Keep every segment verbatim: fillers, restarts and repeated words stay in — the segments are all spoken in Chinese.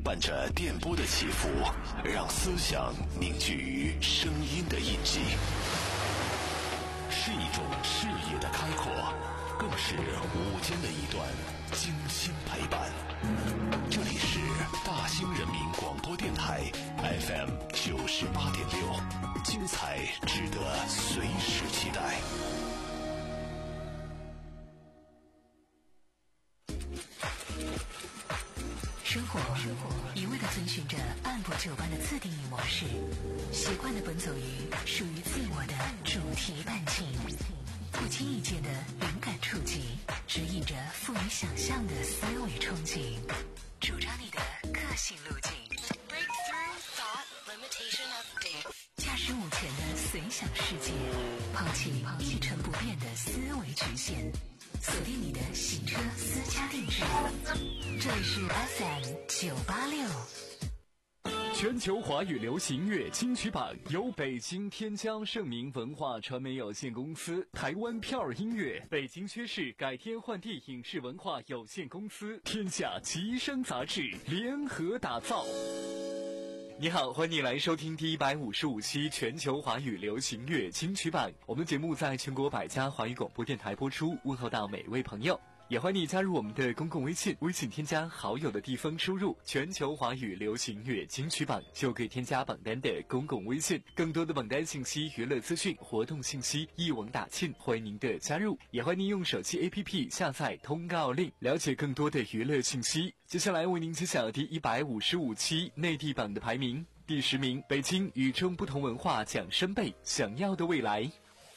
伴着电波的起伏，让思想凝聚于声音的印记，是一种视野的开阔，更是午间的一段精心陪伴。这里是大兴人民广播电台 F M 九十八点六，精彩值得随时期待。 生活一味地遵循着按部就班的自定义模式，习惯地奔走于属于自我的主题伴情，不经意间的灵感触及，指引着富于想象的思维憧憬，主张你的个性路径。Breakthrough thought limitation update。驾驶午前的随想世界，抛弃一成不变的思维局限，锁定你的洗车私家定制。这里是 F M 九八六。 全球华语流行音乐金曲榜由北京天江盛明文化传媒有限公司、台湾票儿音乐、北京薛氏改天换地影视文化有限公司、天下吉声杂志联合打造。你好，欢迎你来收听第一百五十五期全球华语流行乐金曲榜。我们的节目在全国百家华语广播电台播出，问候到每位朋友。也欢迎你加入我们的公共微信，微信添加好友的地方输入全球华语流行乐金曲榜，就可以添加榜单的公共微信。更多的榜单信息、娱乐资讯、活动信息一网打尽，欢迎您的加入。也欢迎您用手机 A P P 下载通告令，了解更多的娱乐信息。接下来为您揭晓第一百五十五期内地榜的排名。第十名，北京与众不同文化奖申贝，想要的未来。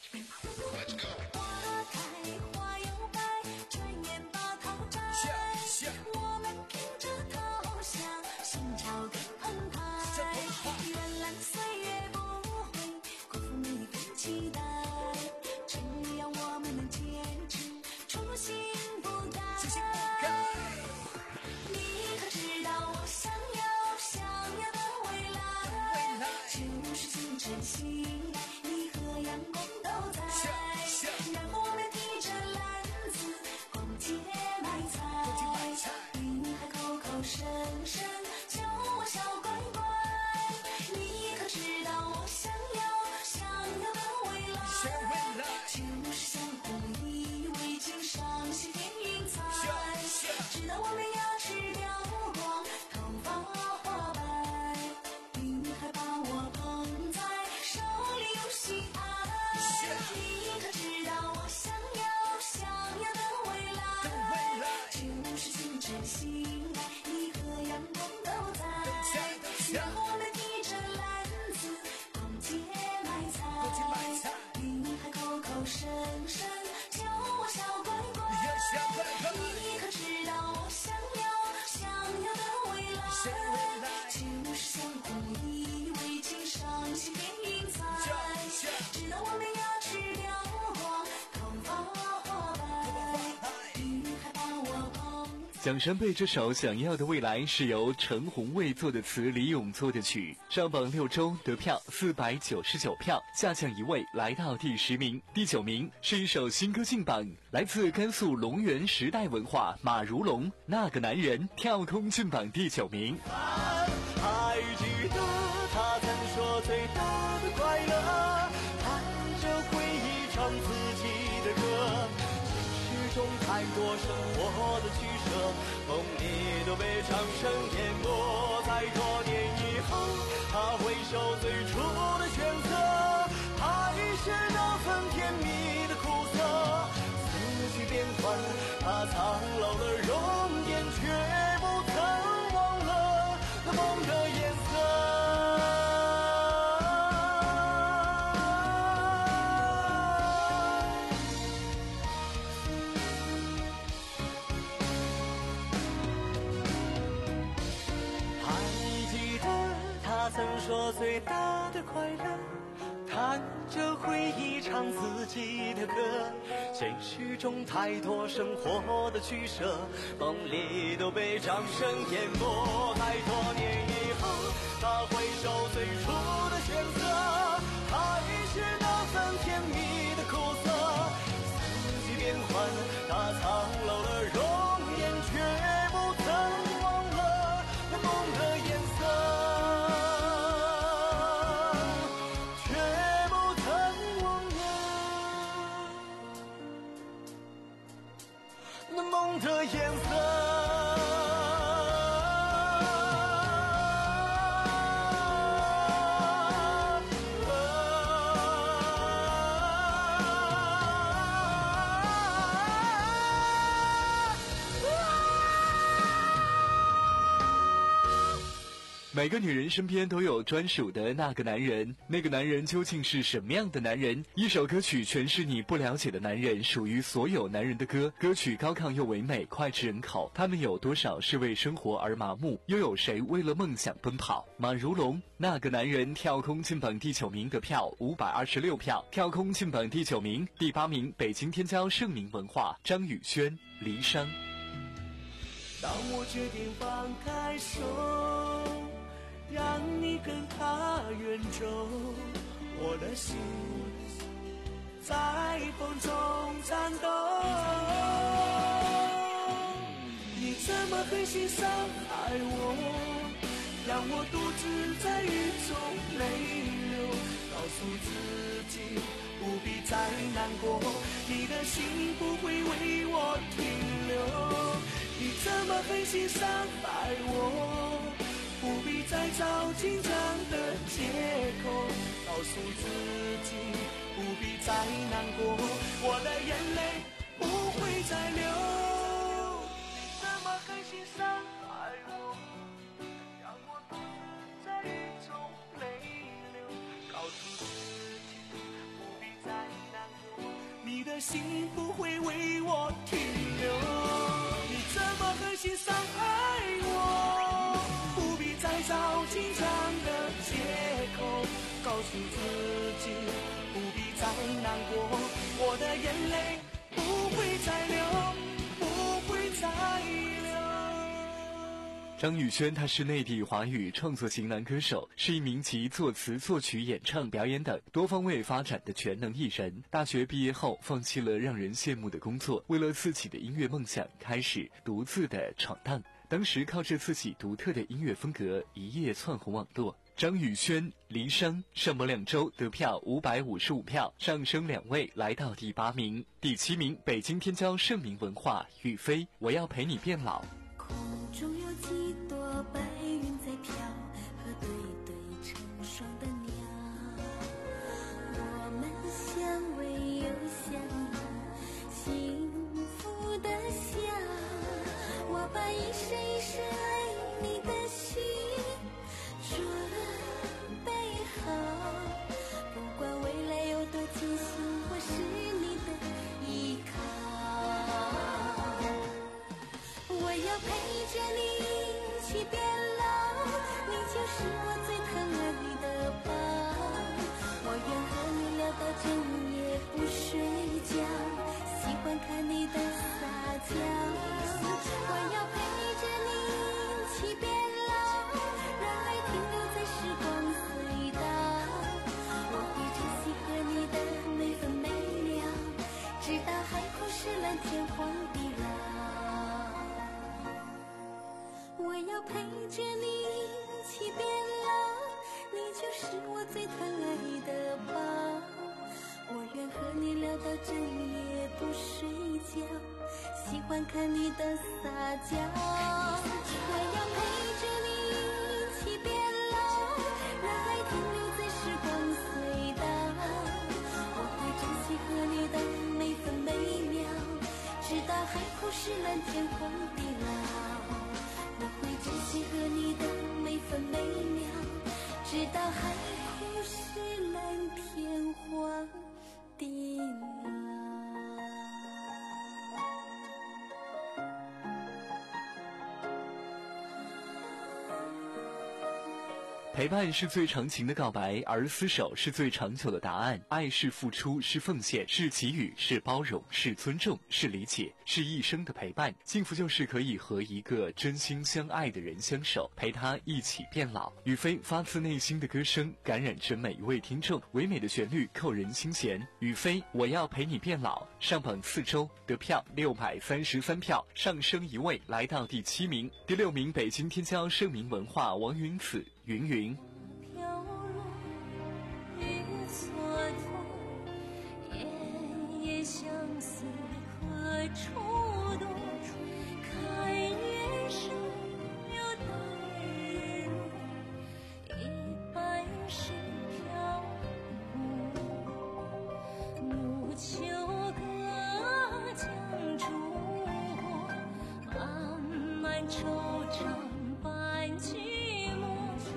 奖申贝这首想要的未来是由陈红卫作的词，李咏作的曲，上榜六周得票四百九十九票，下降一位来到第十名。第九名是一首新歌进榜，来自甘肃龙源时代文化马如龙那个男人跳空进榜第九名。 还记得他曾说最大的快乐，弹着回忆唱自己的歌，中太多生活的取舍，梦里都被掌声淹没。在多年以后，他回首最初的选择，还是那份甜蜜的苦涩。四季变换，他苍老的容颜，却不曾忘了那梦的颜色。他曾说最大的快乐，弹着回忆唱自己的歌，现实中太多生活的取舍，梦里都被掌声淹没。太多年以后，他回首最初的选择，还是那份甜蜜的苦涩。四季变换，他苍老的容颜，却不曾忘了那梦的每个女人身边都有专属的那个男人，那个男人究竟是什么样的男人？一首歌曲诠释你不了解的男人，属于所有男人的歌。歌曲高亢又唯美，脍炙人口。他们有多少是为生活而麻木？又有谁为了梦想奔跑？马如龙，那个男人跳空进榜第九名，得票五百二十六票。跳空进榜第九名，第八名，北京天骄盛名文化，张宇轩，离殇。 当我决定放开手，让你跟他远走，我的心在风中颤抖。你怎么狠心伤害我，让我独自在雨中泪流，告诉自己不必再难过，你的心不会为我停留。你怎么狠心伤害我，不必再找紧张的借口，告诉自己不必再难过，我的眼泪不会再流。你怎么狠心伤害我，让我独自在雨中泪流，告诉自己不必再难过，你的心不会为我停留。你怎么狠心伤害我，不必再找紧张的借口，告诉自己不必再难过，我的眼泪不会再流，不会再流。 张宇轩，他是内地华语创作型男歌手，是一名集作词、作曲、演唱、表演等多方位发展的全能艺人。大学毕业后，放弃了让人羡慕的工作，为了自己的音乐梦想，开始独自的闯荡。当时靠着自己独特的音乐风格，一夜窜红网络。张宇轩，离殇，上榜两周，得票五百五十五票，上升两位，来到第八名。第七名，北京天骄盛名文化，雨飞，我要陪你变老。 空中有几朵白云在飘，和对对成双的鸟，我们相偎又相拥，幸福的笑。我把一生一世爱你的心准备好，不管未来有多艰辛，我是你的依靠。我要陪着你一起变老，你就是我最疼爱的宝。我愿和你聊到整夜不睡觉，喜欢看你的撒娇。我要陪着你一起变老，让爱停留在时光隧道。我会珍惜和你的每分每秒，直到海枯石烂，天荒地老。我要陪着你一起变老，你就是我最疼爱的宝。我愿和你聊到整夜不睡觉，喜欢看你的撒娇。我要陪着你一起变老，让爱停留在时光隧道。我会珍惜和你的每分每秒，直到海枯石烂，天荒地老。我会珍惜和你的每分每秒，直到海枯石烂，天荒地老。 陪伴是最长情的告白，而厮守是最长久的答案。爱是付出，是奉献，是给予，是包容，是尊重，是理解，是一生的陪伴。幸福就是可以和一个真心相爱的人相守，陪他一起变老。雨飞发自内心的歌声，感染着每一位听众，唯美的旋律扣人心弦。雨飞，我要陪你变老，上榜四周，得票六百三十三票，上升一位，来到第七名。第六名，北京天骄盛名文化，王云子，云云。 飘落雨蹉跎，夜夜相思何处躲？看月升又待日落，一半是漂泊。暮秋隔江逐过，漫漫惆怅伴寂寞。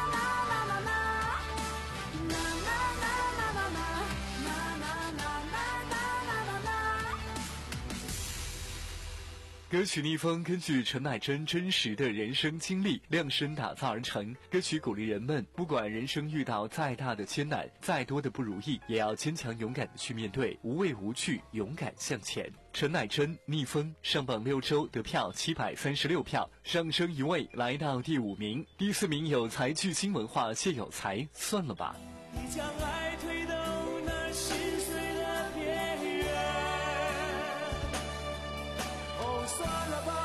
歌曲《逆风》根据陈乃真真实的人生经历量身打造而成。歌曲鼓励人们，不管人生遇到再大的艰难，再多的不如意，也要坚强勇敢的去面对，无畏无惧，勇敢向前。陈乃真《逆风》上榜六周，得票七百三十六票，上升一位来到第五名。第四名有才巨星文化谢有才，算了吧。 你将爱推到那心碎的边缘，哦，算了吧，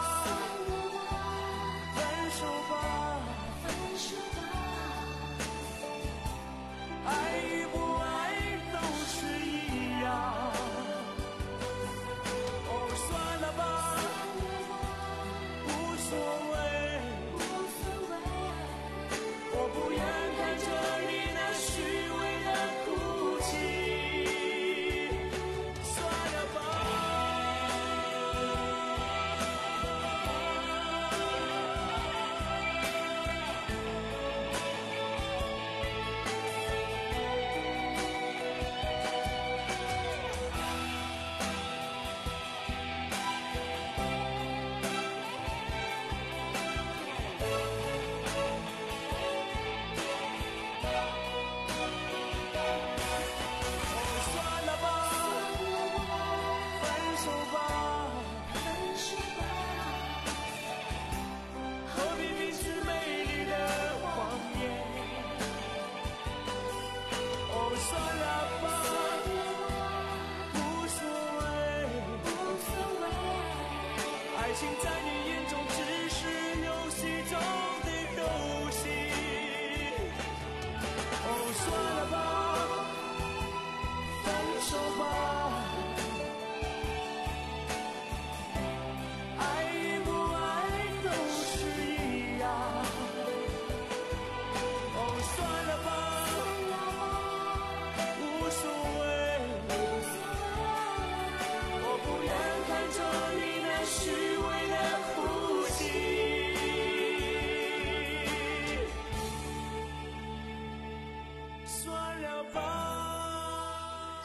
分手吧，分手吧，爱与不爱都是一样，哦，算了吧，无所谓，我不愿看着你那虚伪的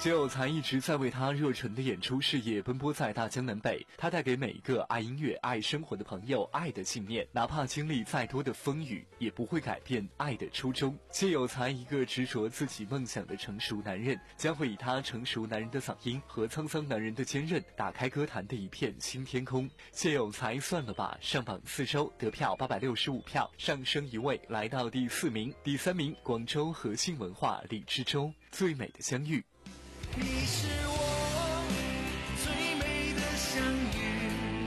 谢有才一直在为他热忱的演出事业奔波在大江南北，他带给每一个爱音乐、爱生活的朋友爱的信念，哪怕经历再多的风雨，也不会改变爱的初衷。谢有才，一个执着自己梦想的成熟男人，将会以他成熟男人的嗓音和沧桑男人的坚韧，打开歌坛的一片新天空。谢有才算了吧上榜四周，得票八百六十五票，上升一位来到第四名。第三名，广州和信文化李志洲，最美的相遇。 你是我最美的相遇，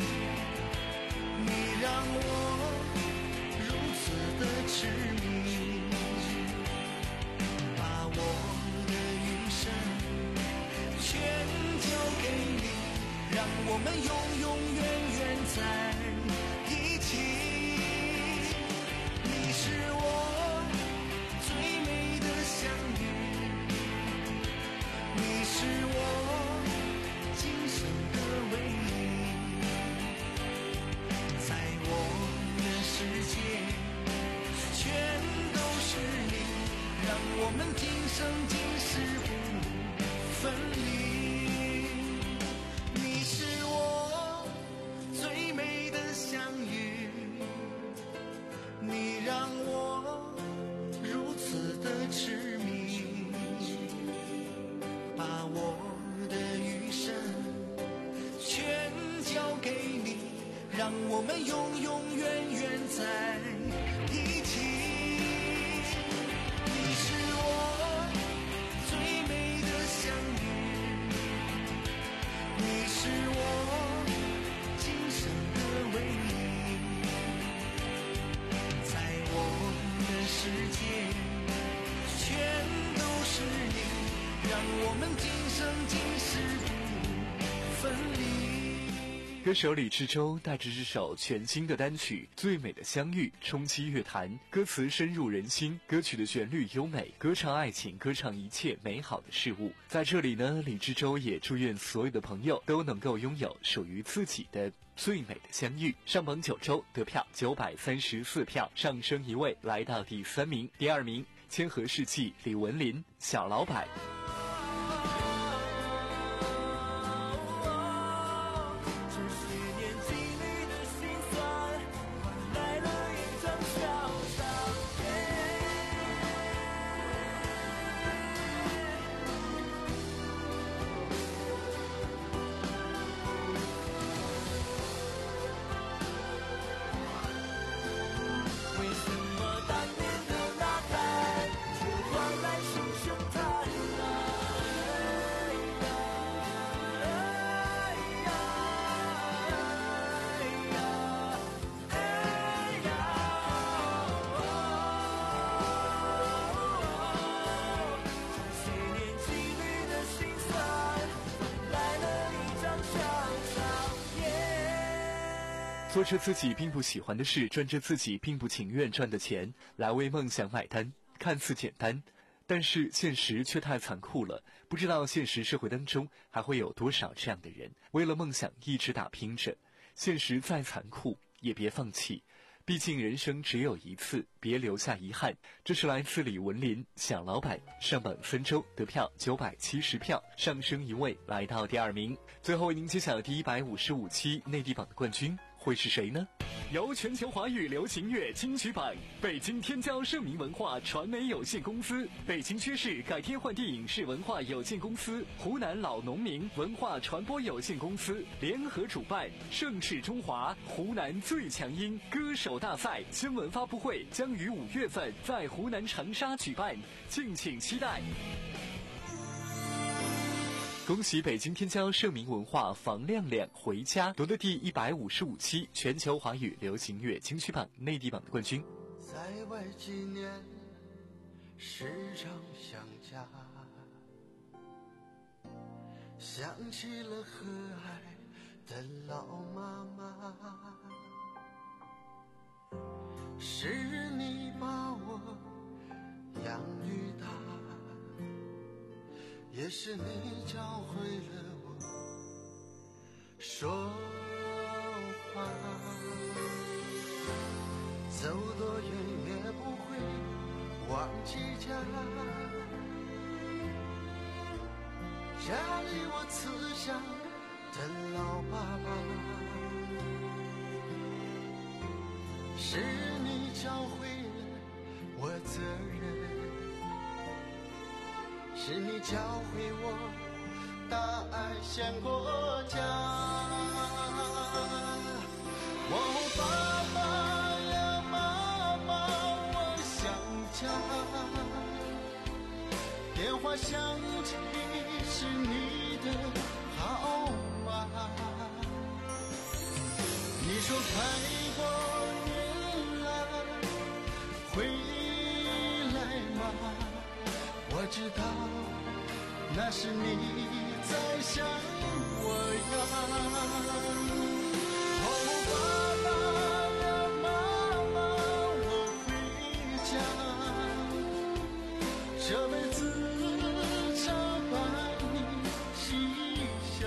你让我如此的痴迷，把我的余生全交给你，让我们永永远远在一起。你是我最美的相遇，你是我今生的唯一，在我的世界全都是你，让我们今生今世不分离。你是我最美的相遇，你让我如此的痴迷，把我的余生全交给你，让我们永永远远在一起。你是我最美的相遇，你是我今生的唯一，在我的世界全都是你，让我们今生今世不分离。 歌手李志洲带着这首全新的单曲《最美的相遇》冲击乐坛，歌词深入人心，歌曲的旋律优美，歌唱爱情，歌唱一切美好的事物。在这里呢，李志洲也祝愿所有的朋友都能够拥有属于自己的最美的相遇。上榜九周，得票九百三十四票，上升一位来到第三名。第二名，千和世纪李文林，小老板。做着自己并不喜欢的事，赚着自己并不情愿赚的钱，来为梦想买单，看似简单，但是现实却太残酷了。不知道现实社会当中还会有多少这样的人，为了梦想一直打拼着。现实再残酷，也别放弃，毕竟人生只有一次，别留下遗憾。这是来自李文林，小老板，上榜三周，得票九百七十票，上升一位来到第二名。最后为您揭晓第一百五十五期内地榜的冠军会是谁呢？由全球华语流行乐金曲榜、北京天骄盛名文化传媒有限公司、北京薛氏改天换地影视文化有限公司、湖南老农民文化传播有限公司联合主办，盛世中华湖南最强音歌手大赛新闻发布会将于五月份在湖南长沙举办，敬请期待。恭喜北京天骄盛名文化房亮亮回家夺得第一百五十五期全球华语流行乐金曲榜内地榜的冠军。 在外几年，时常想家，想起了和蔼的老妈妈，是你把我养育大，也是你教会了我说话，走多远也不会忘记家， 家里我慈祥的老爸爸，是你教会了我责任，是你教会我大爱献国家。哦，爸爸呀妈妈，我想家，电话响起是你的号码，你说快过年了回来吗？我知道那是你在想我呀。哦，爸爸呀妈妈，我回家，这辈子常把你心想，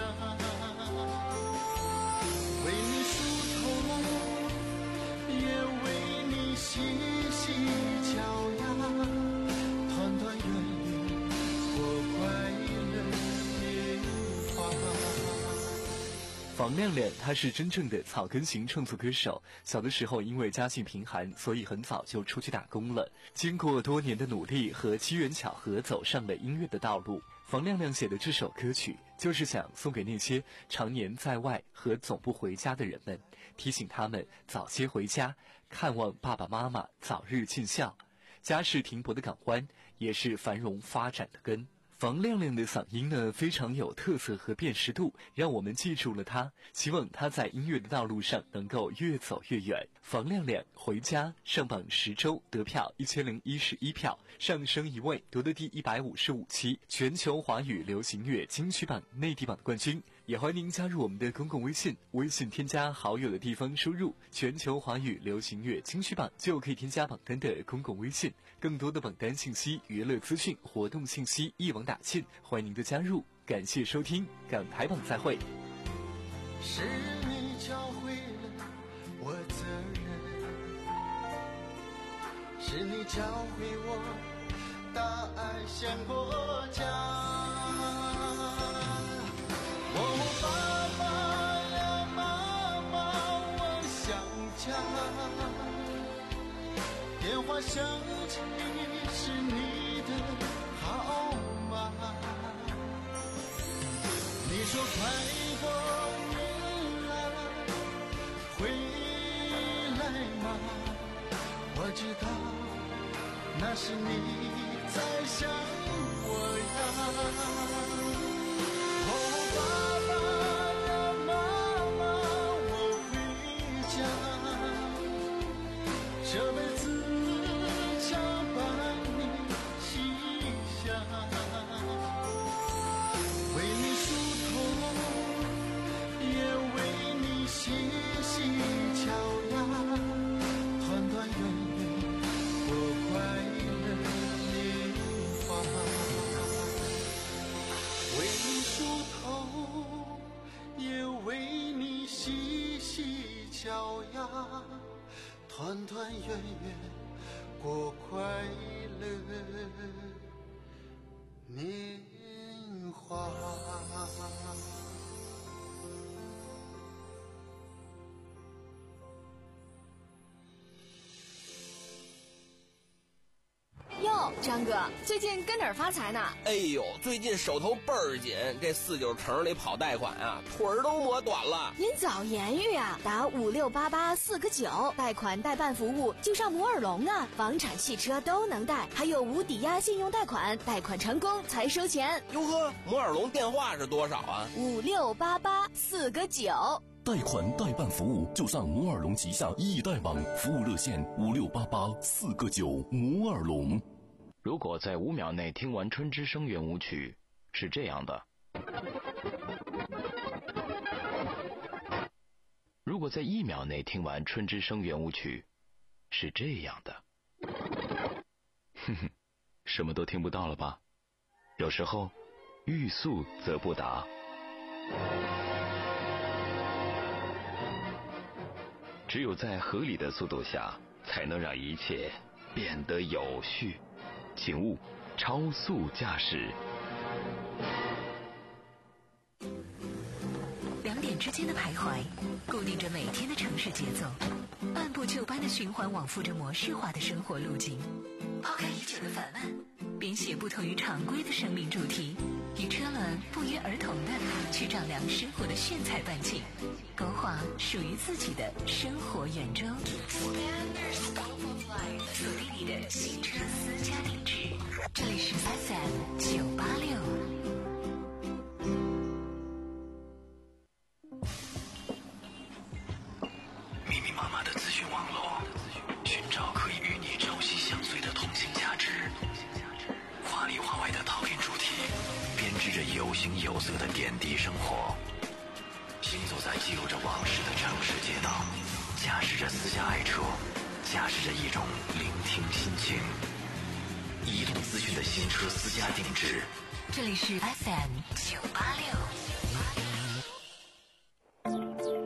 为你梳头，也为你洗洗脚呀，团团圆圆过快乐年华。 房亮亮他是真正的草根型创作歌手，小的时候因为家境贫寒，所以很早就出去打工了。经过多年的努力和机缘巧合，走上了音乐的道路。房亮亮写的这首歌曲，就是想送给那些常年在外和总不回家的人们，提醒他们早些回家，看望爸爸妈妈早日尽孝。家世停泊的港湾，也是繁荣发展的根。房亮亮的嗓音呢，非常有特色和辨识度，让我们记住了他。希望他在音乐的道路上能够越走越远。房亮亮回家上榜十周，得票一千零一十一票，上升一位，夺得第一百五十五期全球华语流行乐金曲榜内地榜的冠军。也欢迎您加入我们的公共微信，微信添加好友的地方输入全球华语流行乐金曲榜，就可以添加榜单的公共微信。更多的榜单信息、娱乐资讯、活动信息一网打尽，欢迎您的加入。感谢收听港台榜，再会。 是你教会了我责任，是你教会我大爱献国家。哦，爸爸呀妈妈，我想家，电话响起是你的号码，你说快过年了回来吗？我知道那是你在想我呀。哦，爸爸呀妈妈，我回家，这辈子常把你心想，为你梳头，也为你洗洗脚呀，团团圆圆过快乐年华。为你梳头，也为你洗洗脚呀，团团圆圆过快乐年华。 哟，张哥，最近跟哪儿发财呢？ 哎呦，最近手头倍儿紧，这四九城里跑贷款啊，腿儿都磨短了。 您早言语啊，打五六八八四个九，贷款代办服务就上摩尔龙啊，房产、汽车都能贷，还有无抵押信用贷款，贷款成功才收钱。 哟呵，摩尔龙电话是多少啊？ 五六八八四个九。 贷款代办服务就上摩尔龙旗下易贷网，服务热线五六八八四个九。摩尔龙。 如果在五秒内听完《春之声》圆舞曲，是这样的；如果在一秒内听完《春之声》圆舞曲，是这样的。哼哼，什么都听不到了吧？有时候，欲速则不达。只有在合理的速度下，才能让一切变得有序。请勿超速驾驶。 之间的徘徊，固定着每天的城市节奏，按部就班的循环往复着模式化的生活路径。抛开已久的烦闷，编写不同于常规的生命主题，与车轮不约而同的去丈量生活的炫彩半径，勾画属于自己的生活圆周。锁定你的新车私家定制，这里是 F M 九八六。 密密麻麻的资讯网络，寻找可以与你朝夕相随的通信价值。华里华外的讨论主题，编织着有形有色的点滴生活。行走在记录着往事的城市街道，驾驶着私家爱车，驾驶着一种聆听心情。移动资讯的新车私家定制， 这里是 F M 九八六。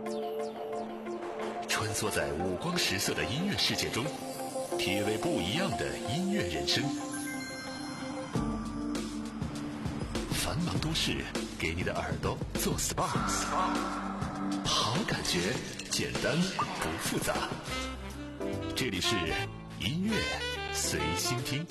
穿梭在五光十色的音乐世界中，体味不一样的音乐人生。繁忙都市给你的耳朵做 S P A， 好感觉，简单不复杂。这里是音乐随心听。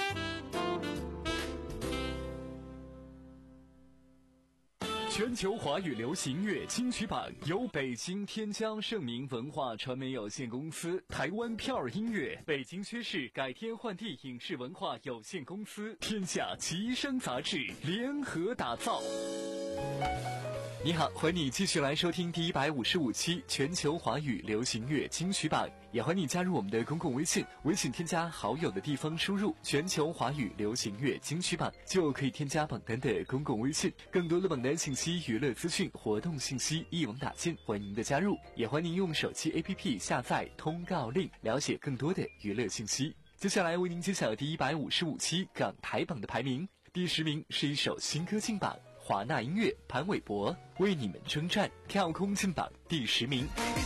全球华语流行乐金曲榜由北京天江盛明文化传媒有限公司、台湾票儿音乐、北京薛氏改天换地影视文化有限公司、天下奇声杂志联合打造。你好，欢迎你继续来收听第一百五十五期全球华语流行乐金曲榜，也欢迎你加入我们的公共微信，微信添加好友的地方输入全球华语流行乐金曲榜，就可以添加榜单的公共微信，更多的榜单信息、娱乐资讯、活动信息一网打尽，欢迎您的加入，也欢迎您用手机 A P P 下载通告令，了解更多的娱乐信息。接下来为您揭晓第一百五十五期港台榜的排名，第十名是一首新歌进榜，华纳音乐潘玮柏为你们征战，跳空进榜第十名。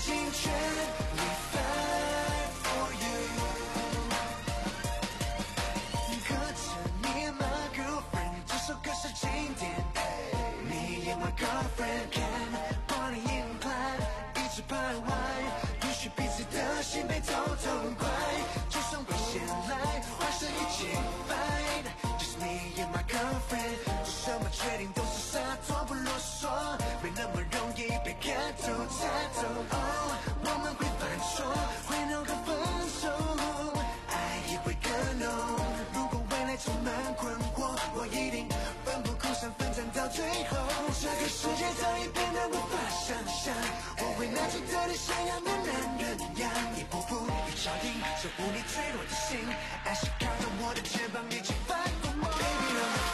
决定都是洒脱不啰嗦，没那么容易被看透猜透。哦，我们会犯错，会闹个分手，爱也会更浓。如果未来充满困惑，我一定奋不顾身奋战到最后。这个世界早已变得无法想象，我会拿出特别像样的男人样，一步步一脚印守护你脆弱的心，爱是靠着我的肩膀一起翻过梦。Baby， 让我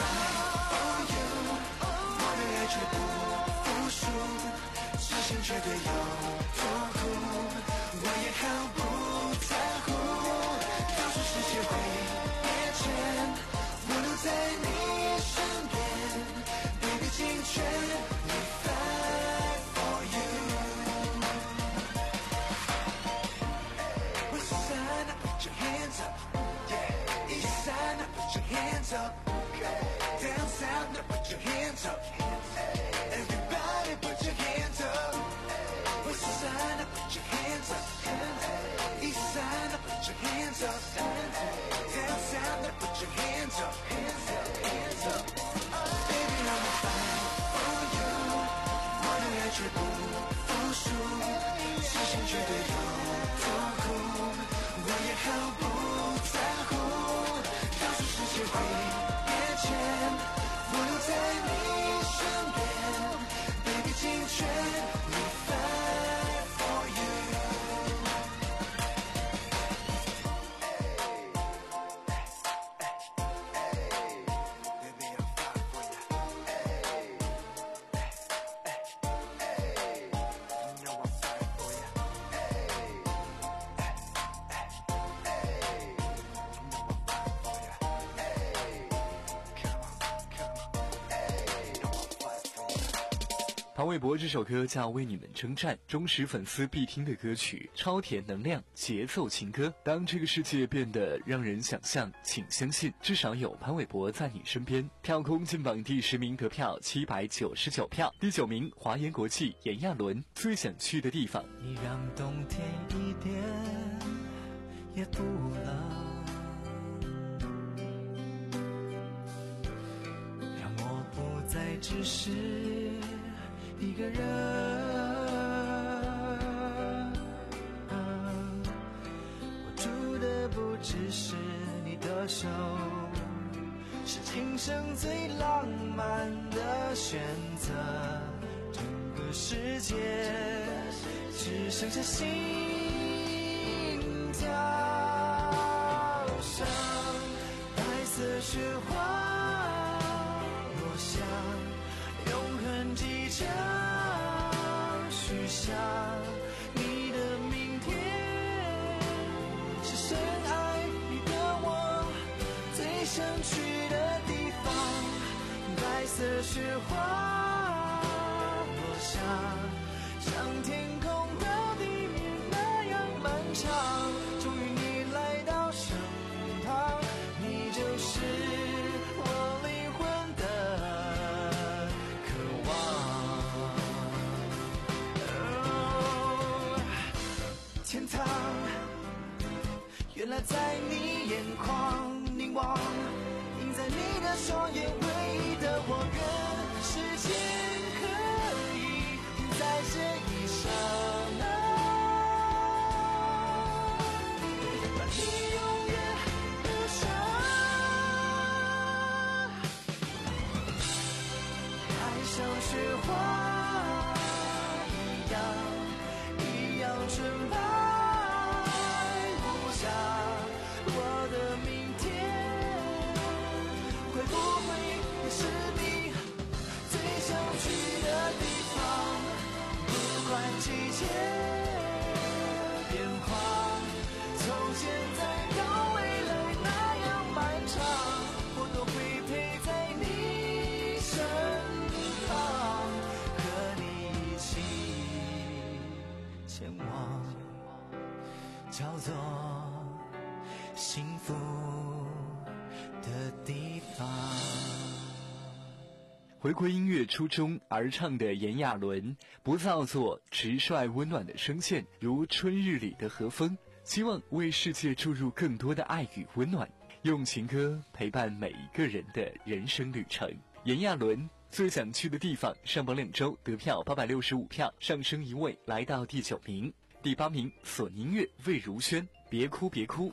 绝不服输，痴心绝对有多苦，我也毫不在乎。告诉世界会变迁，我留在你身边 ，Baby， 尽全力 fight for you。West side now put your hands up， yeah. East side now put your hands up， down south now put your hands up。Everybody put your hands up. West side now put your hands up. East side now put your hands up. Down south now put your hands up. Hands up. Baby, I'm a fight for you. 我的爱绝不服输，痴心绝对有多苦，我也毫不在乎。告诉世界会变迁，我留在你身边。 潘玮柏这首歌叫《为你们征战》，忠实粉丝必听的歌曲，超甜能量，节奏情歌。当这个世界变得让人想象，请相信，至少有潘玮柏在你身边。跳空进榜第十名，得票七百九十九票。第九名，华研国际炎亚纶，最想去的地方。 你让冬天一点也不冷，让我不再只是一个人，我住的不只是你的手，是今生最浪漫的选择。整个世界只剩下心跳声，白色雪花落下，永恒记着许下你的明天，是深爱你的我最想去的地方。白色雪花落下，像天空到地面那样漫长，终于你来到身旁，你就是我灵魂的渴望。哦，天堂原来在你眼眶凝望，映在你的双眼，唯一的我愿时间可以停在这一刹那，把你永远留下。爱像雪花一样，一样纯白无瑕。我的明天会不会也是你最想去的地方？不管季节变化，从现在到未来那样漫长，我都会陪在你身旁，和你一起前往叫做幸福的地方。 回归音乐初衷而唱的炎亚纶，不造作，直率温暖的声线如春日里的和风，希望为世界注入更多的爱与温暖，用情歌陪伴每一个人的人生旅程。炎亚纶最想去的地方上榜两周，得票八百六十五票，上升一位来到第九名。第八名，索尼乐魏如萱，别哭别哭。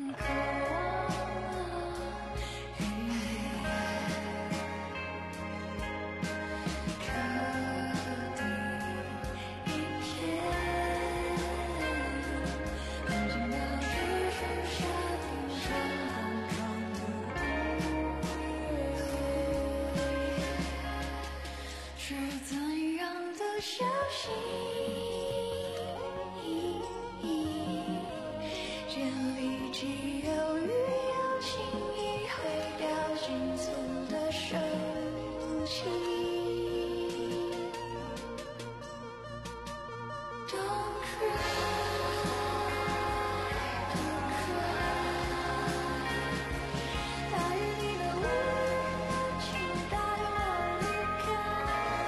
消息，这里既有雨有情，亦会掉进醋的生气。Don't cry, don't cry， 大雨你的温柔，请带我离开。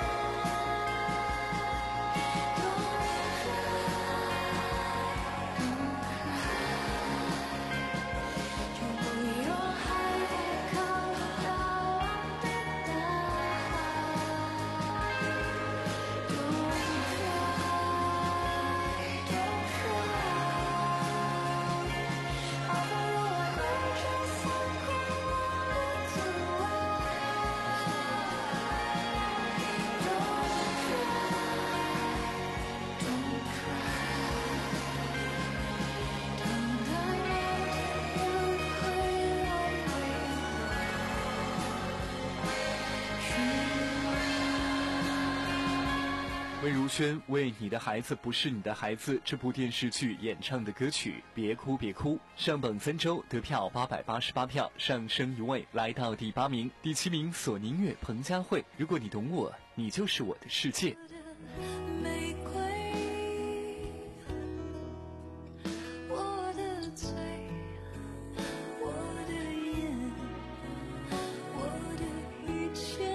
魏如萱为《你的孩子不是你的孩子》这部电视剧演唱的歌曲《别哭别哭》，上榜三周，得票八百八十八票，上升一位来到第八名。第七名，索尼乐彭佳慧，如果你懂我，你就是我的世界。 玫瑰，我的嘴，我的眼，我的一切，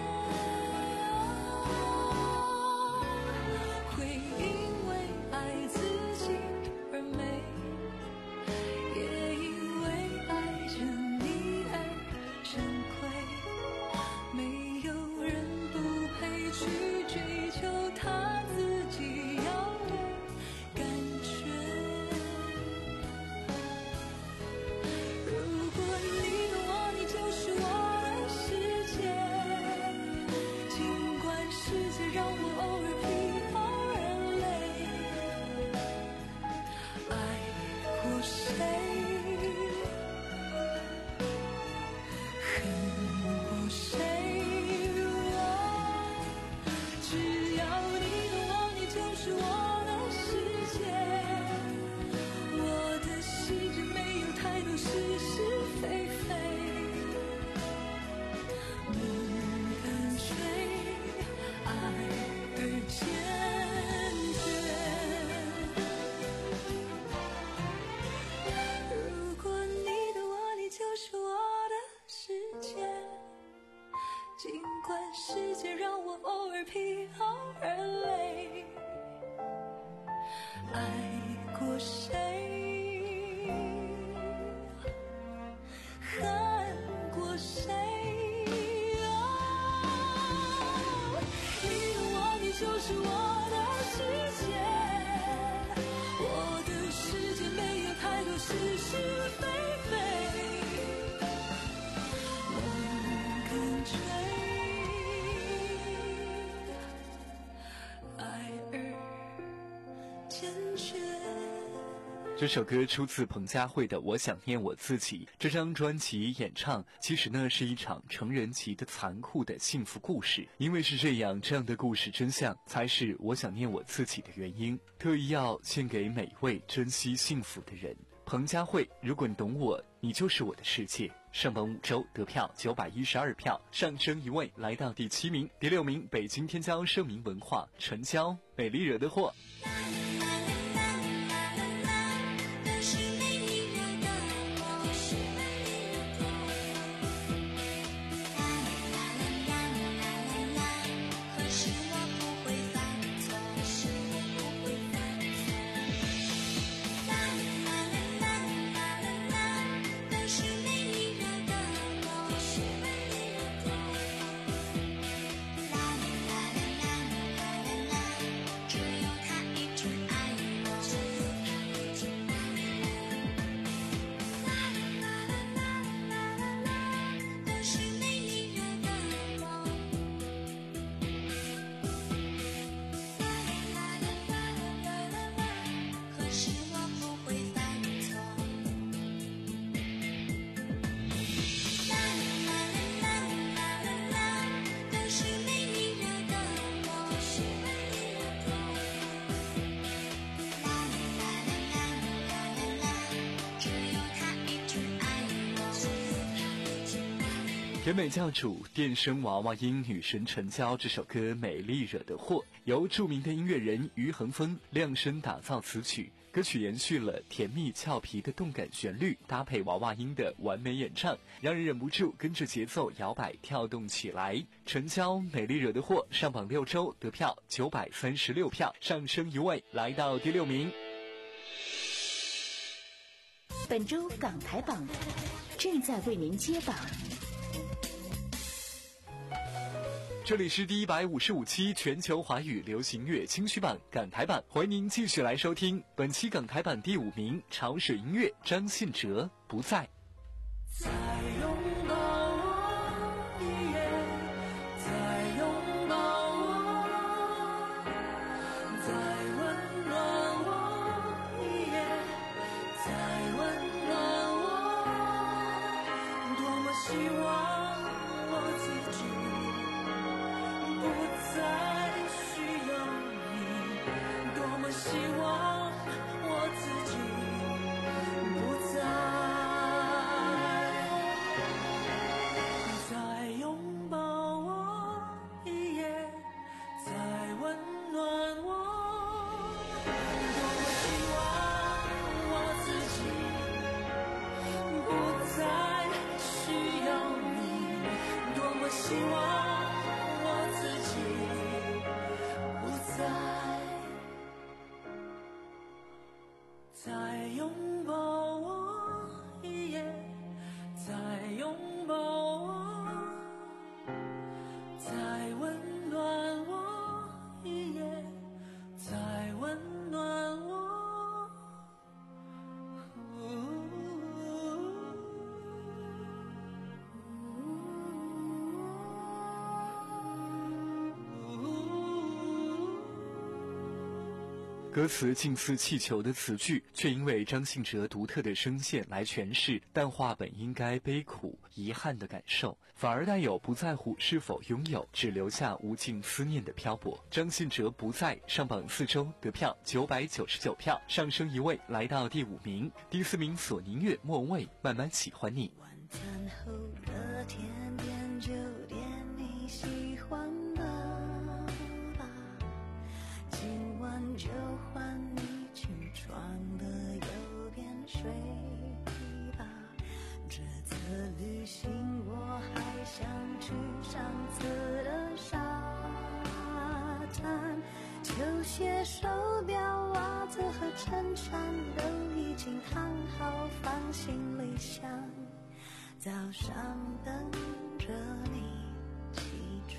会因为爱自己而美，也因为爱着你而珍贵。没有人不配去追求他自己要的感觉。如果你懂我，你就是我的世界。尽管世界让我偶尔疲劳而累，爱过谁，恨过谁。只要你懂我，你就是我的世界。我的心只没有太多是是非非，你跟随爱而坚决。如果你懂我，你就是我的世界。尽管世界让我偶尔疲劳而累，爱过谁，恨过谁。哦，你懂我，你就是我的世界。我的世界没有太多是是非非，我跟随爱而坚决。 这首歌出自彭佳慧的《我想念我自己》。这张专辑演唱其实呢是一场成人级的残酷的幸福故事，因为是这样，这样的故事真相才是我想念我自己的原因。特意要献给每位珍惜幸福的人。彭佳慧，如果你懂我，你就是我的世界。上榜五周得票九百一十二票，上升一位来到第七名。第六名，北京天骄盛名文化，陈娇，美丽惹的祸。甜美教主电声娃娃音女神陈娇这首歌《美丽惹的祸》，由著名的音乐人于恒峰量身打造词曲。歌曲延续了甜蜜俏皮的动感旋律，搭配娃娃音的完美演唱，让人忍不住跟着节奏摇摆跳动起来。陈娇《美丽惹的祸》上榜六周得票九百三十六票，上升一位来到第六名。 本周港台榜正在为您揭榜。 这里是第一百五十五期全球华语流行乐金曲榜港台版，欢迎您继续来收听本期港台版第五名，潮水音乐张信哲不在。 再拥抱我一夜，再拥抱我，再温暖我一夜，再温暖我，多么希望我自己不再需要你，多么希望我自己不再再拥抱我一夜，再温望我自己不再再拥抱我一夜，再拥抱我，再温暖我一夜，再温暖我。 歌词近似气球的词句，却因为张信哲独特的声线来诠释淡化本应该悲苦遗憾的感受，反而带有不在乎是否拥有，只留下无尽思念的漂泊。张信哲不在上榜四周，得票九百九十九票，上升一位来到第五名。第四名索尼乐莫文蔚慢慢喜欢你。 晚餐后的甜点就点你喜欢的吧，今晚就换你起床的右边睡吧，这次旅行我还想去上次的沙滩，球鞋手表袜子和衬衫都已经烫好放行李箱，早上等着你起床，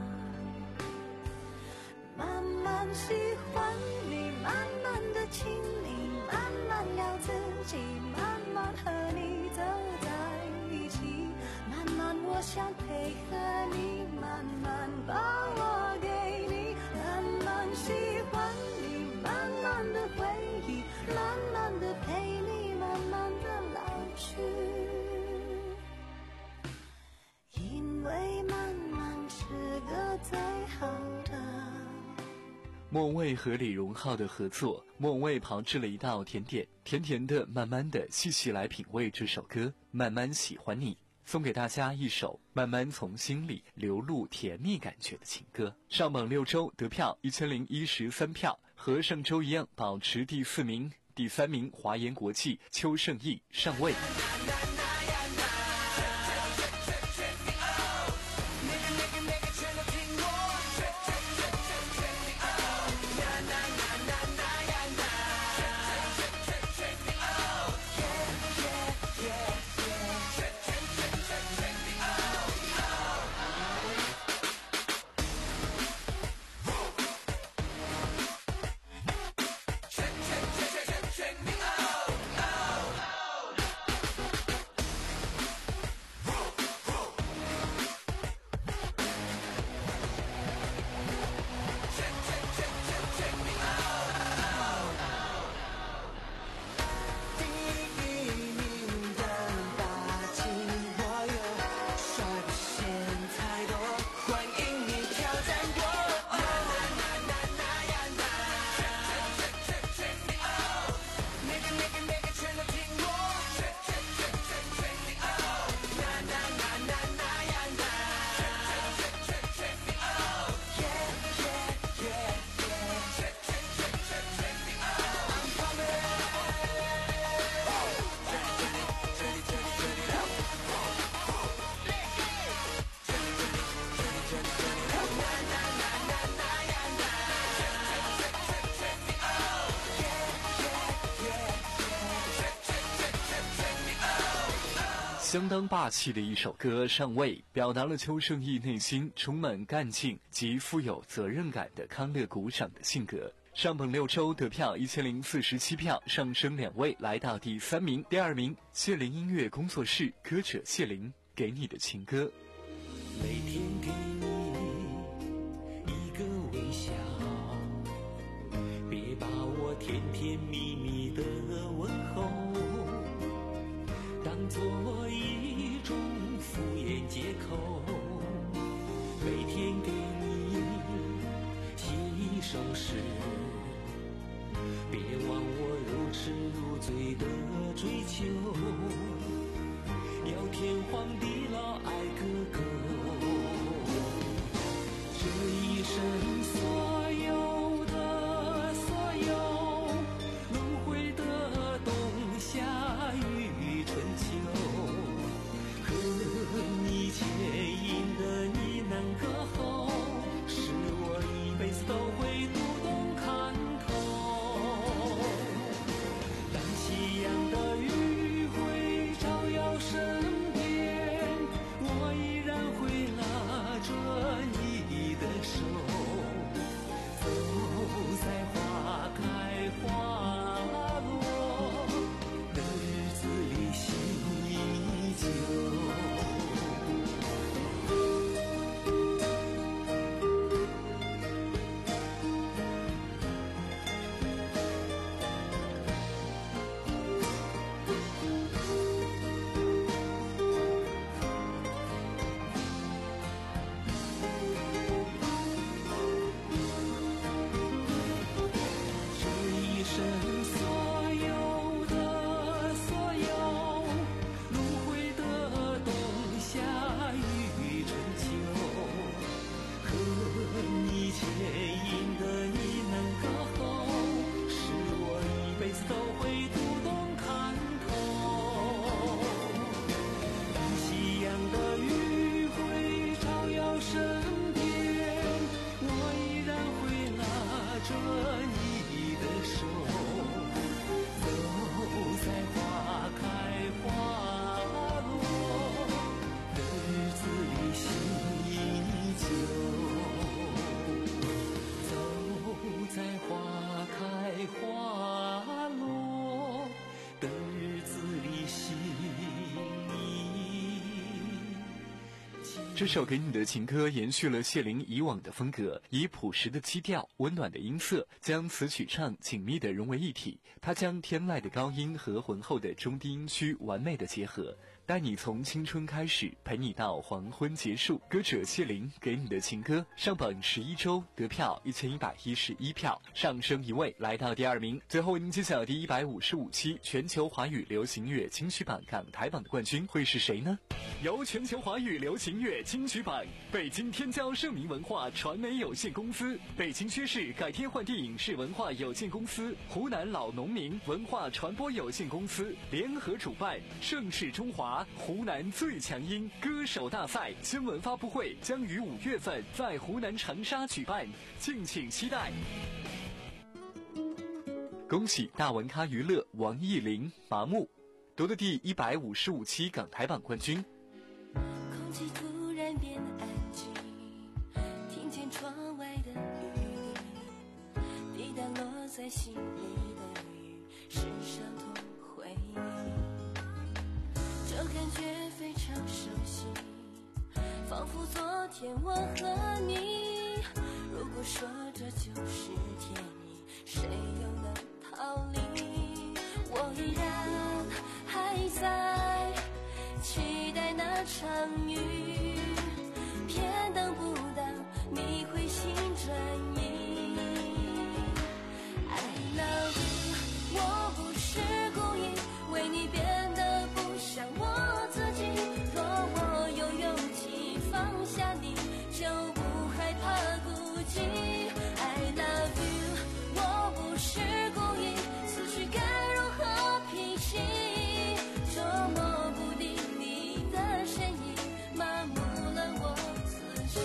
慢慢喜欢你，慢慢的亲你，慢慢聊自己，慢慢和你走在一起，慢慢我想配合你，慢慢把我给你，慢慢喜欢你，慢慢的回忆，慢慢的陪你，慢慢的老去，因为慢慢是个最好的。 莫文蔚和李荣浩的合作，莫文蔚炮制了一道甜点，甜甜的慢慢的细细来品味这首歌，慢慢喜欢你，送给大家一首慢慢从心里流露甜蜜感觉的情歌。上榜六周，得票一千零一十三票，和上周一样保持第四名。第三名华研国际邱胜翊上位。相当霸气的一首歌上位，表达了邱胜翊内心充满干劲及富有责任感的康乐鼓掌的性格。上榜六周，得票一千零四十七票，上升两位来到第三名。第二名谢林音乐工作室歌者谢林给你的情歌。 每天给你一个微笑，别把我甜甜蜜蜜的问候当作一种敷衍借口，每天给你写一首诗，别忘我如痴如醉的追求，要天荒地老爱个够，这一生所有的所有轮回的这首给你的情歌延续了谢玲以往的风格，以朴实的基调、温暖的音色，将词曲唱紧密地融为一体。它将天籁的高音和浑厚的中低音区完美的结合，带你从青春开始，陪你到黄昏结束。歌者谢玲给你的情歌上榜十一周，得票一千一百一十一票，上升一位来到第二名。最后为您揭晓第一百五十五期全球华语流行乐金曲榜港台榜的冠军会是谁呢？由全球华语流行乐金曲榜、北京天骄盛名文化传媒有限公司、北京薛氏改天换地影视文化有限公司、湖南老农民文化传播有限公司联合主办，盛世中华湖南最强音歌手大赛新闻发布会将于五月份在湖南长沙举办，敬请期待。恭喜大文咖娱乐王艺林麻木夺得第一百五十五期港台榜冠军。 空气突然变得安静，听见窗外的雨滴，滴答落在心里的雨是伤痛回忆，这感觉非常熟悉，仿佛昨天我和你，如果说这就是天意，谁又能逃离？我依然还在期待那场雨，偏等不到你回心转意。I love you， 我不是故意为你变得不像我自己，若我有勇气放下你，就不害怕孤寂。I love you， 我不是故意思绪该如何平息，捉摸不定你的身影，麻木了我自己。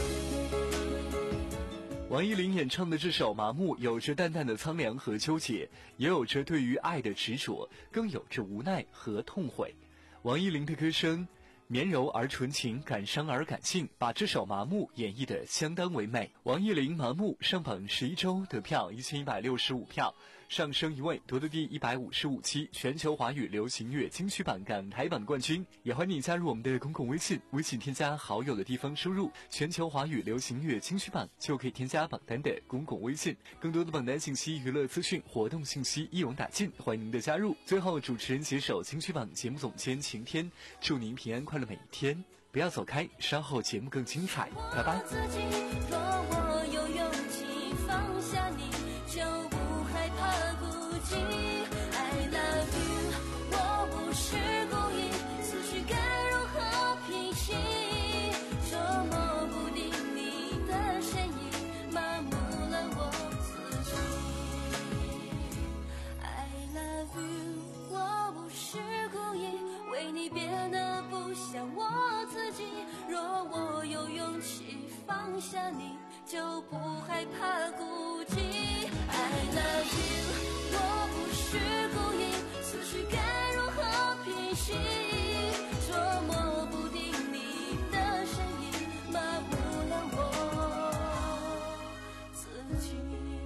王艺林演唱的这首《麻木》有着淡淡的苍凉和纠结，也有着对于爱的执着，更有着无奈和痛悔。王艺林的歌声绵柔而纯情，感伤而感性，把这首《麻木》演绎得相当唯美。王艺林《麻木》上榜十一周，得票一千一百六十五票，上升一位，夺得第一百五十五期全球华语流行乐金曲榜港台榜冠军。也欢迎你加入我们的公共微信，微信添加好友的地方输入全球华语流行乐金曲榜，就可以添加榜单的公共微信。更多的榜单信息、娱乐资讯、活动信息一网打尽，欢迎您的加入。最后，主持人携手金曲榜节目总监晴天，祝您平安快乐每一天，不要走开，稍后节目更精彩，拜拜。 若我有勇气放下你，就不害怕孤寂。I love you， 我不是故意，思绪该如何平息，捉摸不定你的身影，麻木了我自己。I love you， 我不是故意为你变得不像我自己，若我有勇气放下你，就不害怕孤寂。I love you， 我不是故意，思绪该如何平息，捉摸不定你的身影，麻木了我自己。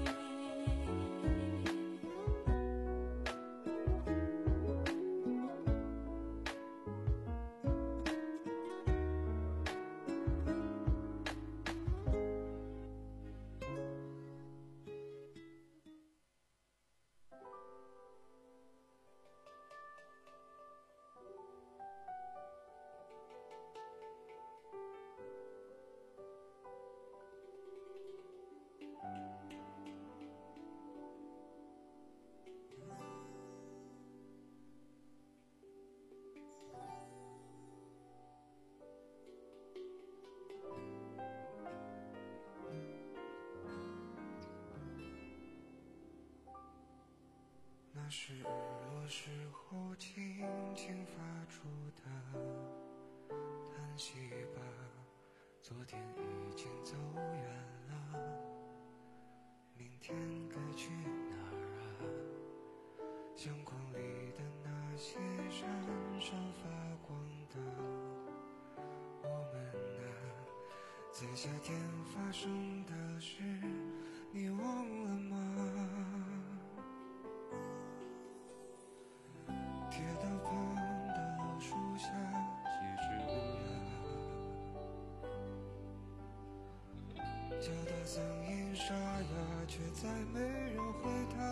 那是日落时候轻轻发出的叹息吧，昨天已经走远了，明天该去哪儿啊？相框里的那些闪闪发光的我们啊，在夏天发生的事你忘了吗？铁道旁的老树下，几只乌鸦叫他声音沙哑，却再没人回答。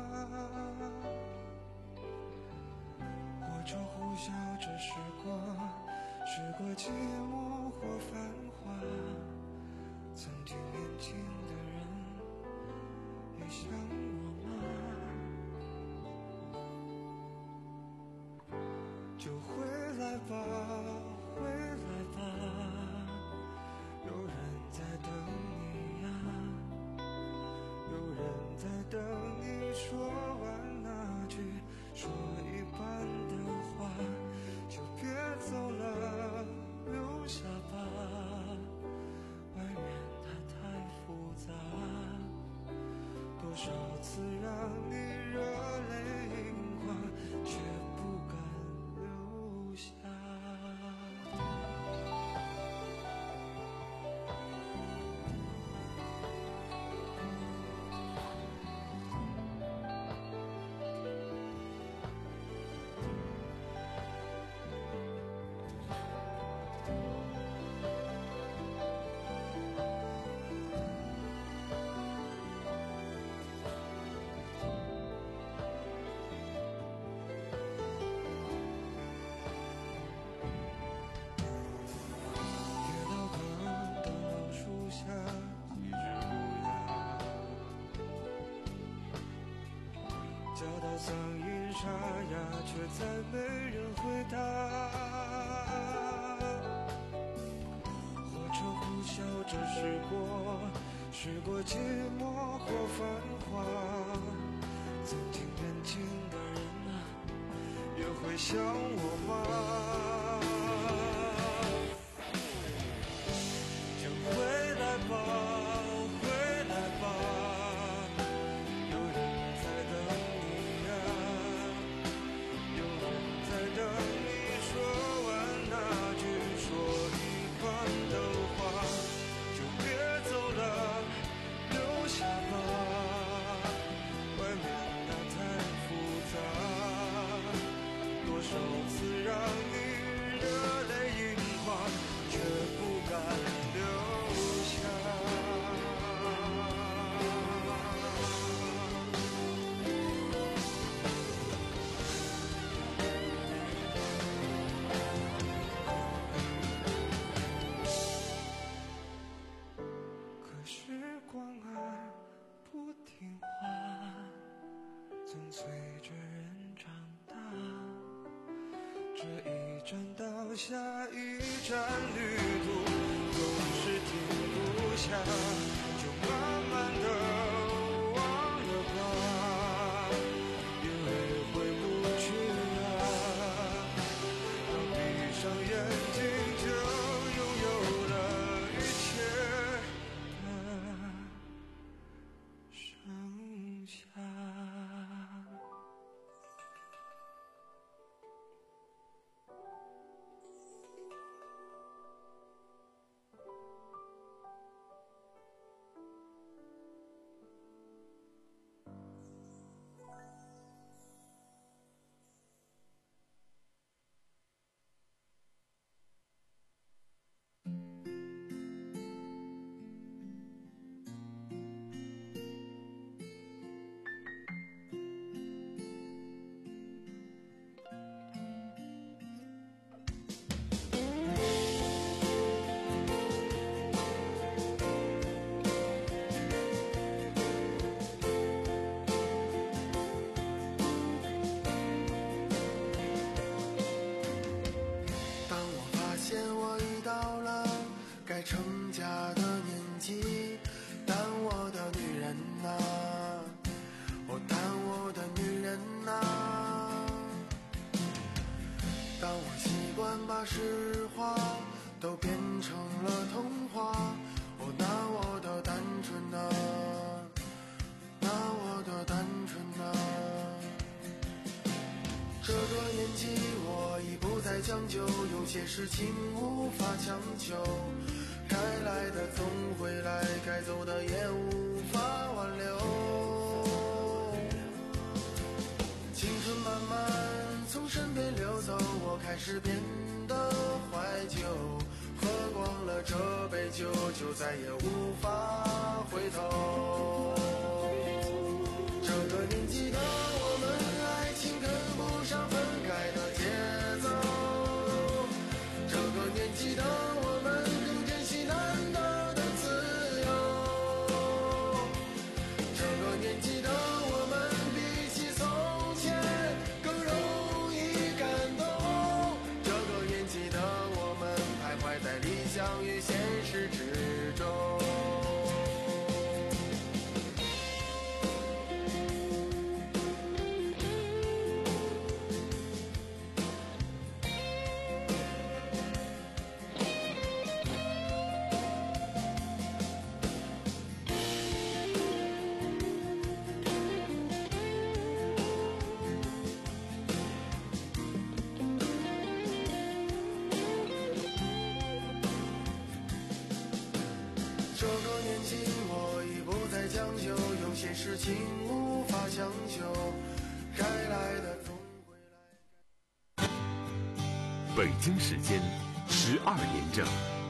或者呼啸着时过，时过寂寞或繁华。曾经年轻的人，也像我吗？就回来吧，回来吧，有人在等你呀，有人在等你说完那句说一半的话，就别走了，留下吧，外面它太复杂，多少次让你热泪盈眶，却不敢留下。叫他声音沙哑，却再没人回答。火车呼啸着驶过，驶过寂寞或繁华。曾经年轻的人啊，也会想我吗？就回来吧。下一站旅途总是停不下，就慢慢的忘了吧，因为回不去啊。当闭上眼睛就拥有了一切的剩下。成家的年纪，但我的女人啊，哦，但我的女人啊，当我习惯把实话都变成了童话，哦，那我的单纯啊，那我的单纯啊，这个年纪我已不再将就，有些事情无法强求，该来的总会来，该走的也无法挽留。青春慢慢从身边流走，我开始变得怀旧，喝光了这杯酒， 就，就再也无法回头。这个年纪的我们，爱情跟不上分开的节奏。这个年纪的我们，更珍惜难得的自由。这个年纪的我们，比起从前更容易感动。这个年纪的我们，徘徊在理想与现实之中。这个年纪，我已不再将就，有些事情无法强求，该来的总会来。 北京时间十二点整。